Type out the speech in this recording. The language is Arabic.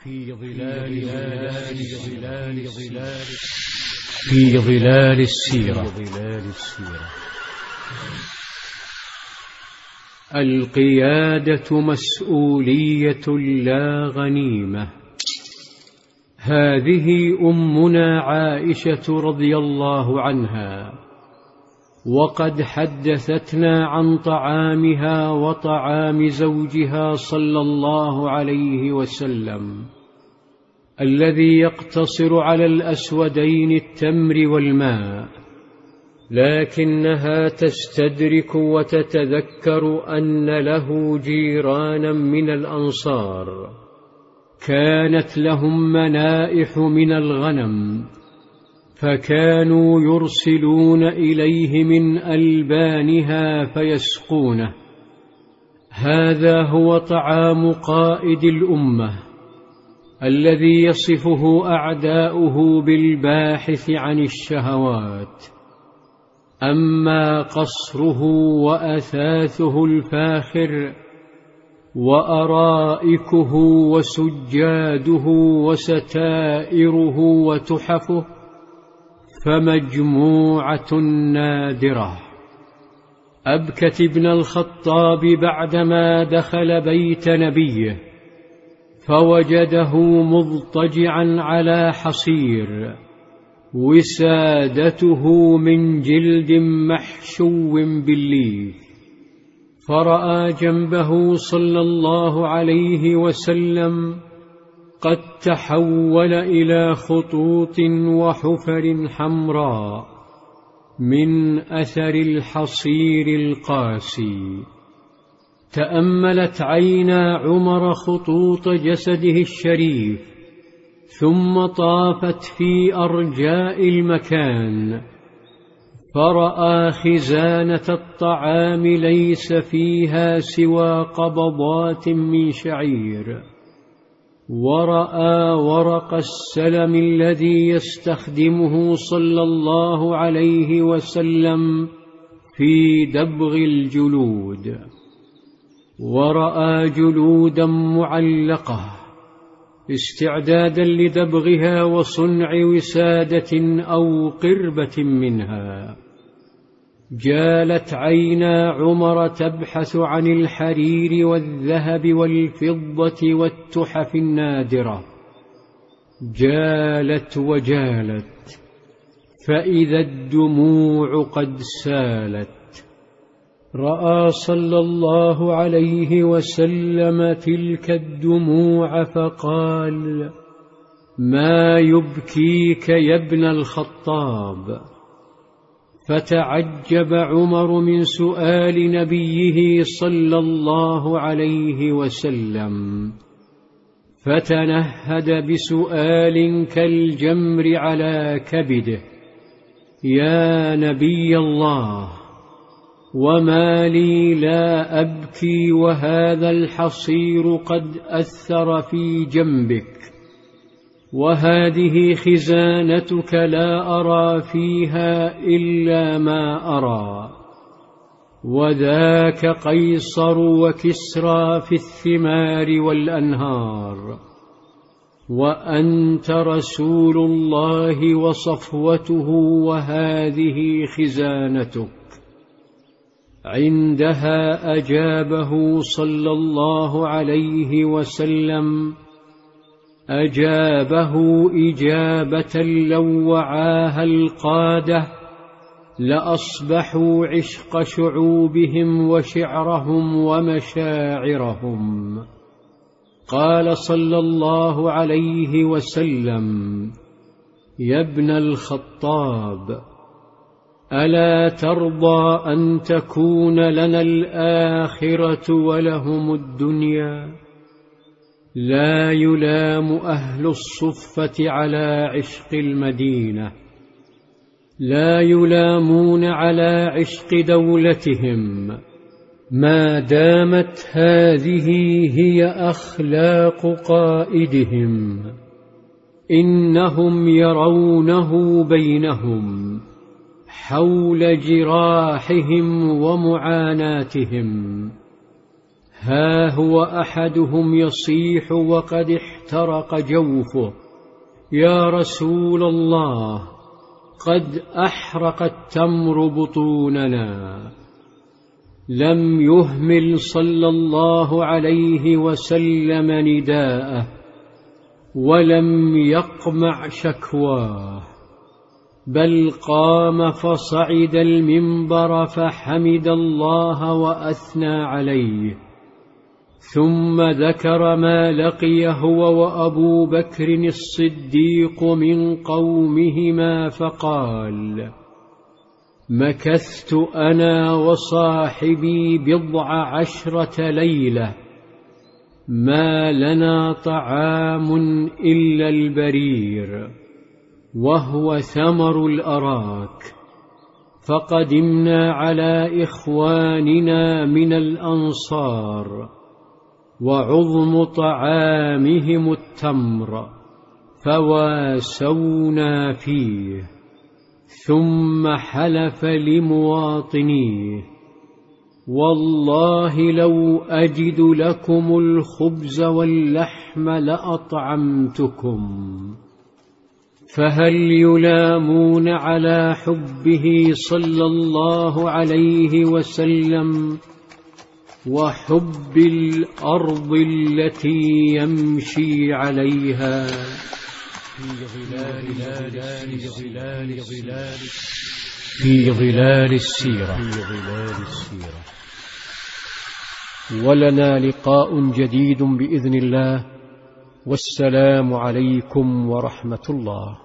في ظلال السيرة. القيادة مسؤولية لا غنيمة. هذه أمنا عائشة رضي الله عنها، وقد حدثتنا عن طعامها وطعام زوجها صلى الله عليه وسلم، الذي يقتصر على الأسودين التمر والماء، لكنها تستدرك وتتذكر أن له جيرانا من الأنصار كانت لهم منائح من الغنم، فكانوا يرسلون إليه من ألبانها فيسقونه. هذا هو طعام قائد الأمة الذي يصفه أعداؤه بالباحث عن الشهوات. أما قصره وأثاثه الفاخر وأرائكه وسجاده وستائره وتحفه فمجموعة نادرة. أبكت ابن الخطاب بعدما دخل بيت نبيه فوجده مضطجعا على حصير وسادته من جلد محشو بالليف، فرأى جنبه صلى الله عليه وسلم قد تحول إلى خطوط وحفر حمراء من أثر الحصير القاسي. تأملت عينا عمر خطوط جسده الشريف، ثم طافت في أرجاء المكان فرأى خزانة الطعام ليس فيها سوى قبضات من شعير، ورأى ورق السلم الذي يستخدمه صلى الله عليه وسلم في دبغ الجلود، ورأى جلودا معلقة استعدادا لدبغها وصنع وسادة أو قربة منها. جالت عينا عمر تبحث عن الحرير والذهب والفضة والتحف النادرة، جالت وجالت فإذا الدموع قد سالت. رأى صلى الله عليه وسلم تلك الدموع فقال: ما يبكيك يا ابن الخطاب؟ فتعجب عمر من سؤال نبيه صلى الله عليه وسلم، فتنهد بسؤال كالجمر على كبده: يا نبي الله، وما لي لا أبكي وهذا الحصير قد أثر في جنبك، وهذه خزانتك لا أرى فيها إلا ما أرى، وذاك قيصر وكسرى في الثمار والأنهار، وأنت رسول الله وصفوته وهذه خزانتك. عندها أجابه صلى الله عليه وسلم، أجابه إجابة لو وعاها القادة لأصبحوا عشق شعوبهم وشعرهم ومشاعرهم. قال صلى الله عليه وسلم: يا ابن الخطاب، ألا ترضى أن تكون لنا الآخرة ولهم الدنيا؟ لا يلام أهل الصفة على عشق المدينة، لا يلامون على عشق دولتهم ما دامت هذه هي أخلاق قائدهم. إنهم يرونه بينهم حول جراحهم ومعاناتهم. ها هو أحدهم يصيح وقد احترق جوفه: يا رسول الله، قد أحرق التمر بطوننا. لم يهمل صلى الله عليه وسلم نداءه، ولم يقمع شكواه، بل قام فصعد المنبر فحمد الله وأثنى عليه، ثم ذكر ما لقي هو وأبو بكر الصديق من قومهما فقال: مكثت أنا وصاحبي 14 ليلة، ما لنا طعام إلا البرير وهو ثمر الأراك، فقدمنا على إخواننا من الأنصار وعظم طعامهم التمر، فواسونا فيه، ثم حلف لمواطنيه: والله لو أجد لكم الخبز واللحم لأطعمتكم. فهل يلامون على حبه صلى الله عليه وسلم وحب الأرض التي يمشي عليها في ظلال السيرة. ولنا لقاء جديد بإذن الله، والسلام عليكم ورحمة الله.